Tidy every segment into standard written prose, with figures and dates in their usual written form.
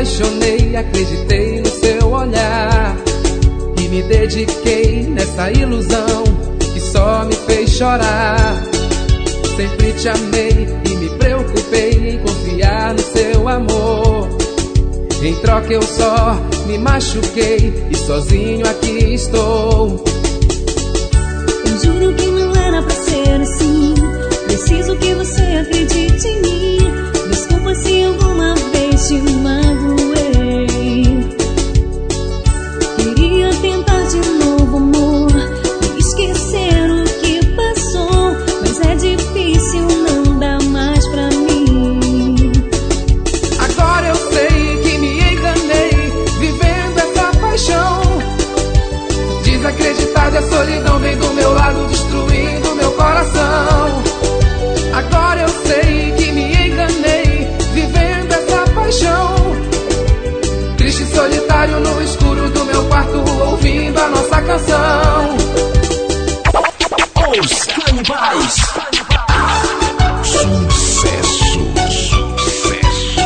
apaixonei, acreditei no seu olhar e me dediquei nessa ilusão que só me fez chorar. Sempre te amei e me preocupei em confiar no seu amor. Em troca eu só me machuquei e sozinho aqui estou. Eu juro que não era pra ser assim. Preciso que você acredite em mim. Desculpa se alguma vez te magoei. Queria tentar de novo, amor, e esquecer o que passou, mas é difícil, não dá mais pra mim. Agora eu sei que me enganei, vivendo essa paixão. Desacreditado, a solidão vem do meu lado, destruindo meu coração. Agora eu sei que me enganei, vivendo essa paixão. Triste e solitário no escuro do meu quarto, ouvindo a nossa canção. Os Canibais. Sucesso, sucesso,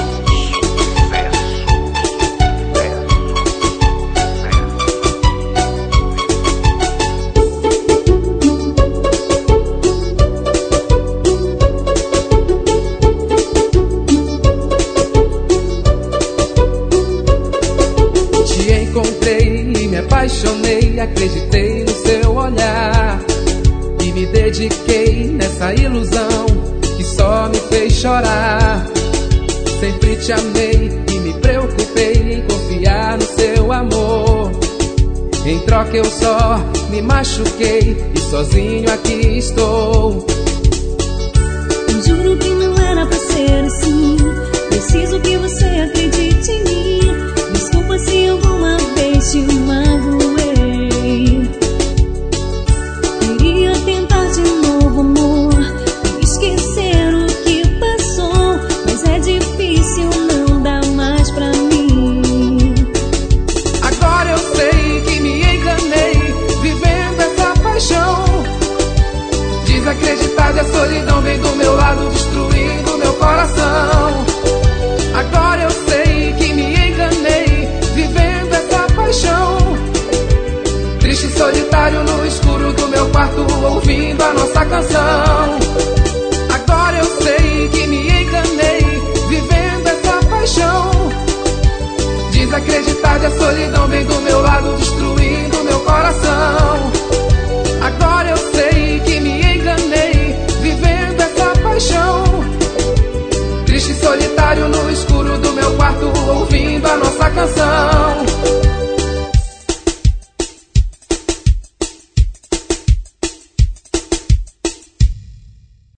Te encontrei e me apaixonei, acreditei no seu olhar e me dediquei nessa ilusão que só me fez chorar. Sempre te amei e me preocupei em confiar no seu amor. Em troca eu só me machuquei e sozinho aqui estou. Eu juro que não era pra ser assim. Preciso que você acredite em mim. Desculpa se alguma vez te magoei. Queria tentar de novo, amor, e esquecer o que passou, mas é difícil, não dá mais pra mim. Agora eu sei que me enganei, vivendo essa paixão. Desacreditado, a solidão vem do meu lado, destruindo meu coração. Agora eu sei que me enganei, vivendo essa paixão. Triste e solitário no escuro do meu quarto, ouvindo a nossa canção. Agora eu sei que me enganei, vivendo essa paixão. Desacreditado, a solidão vem do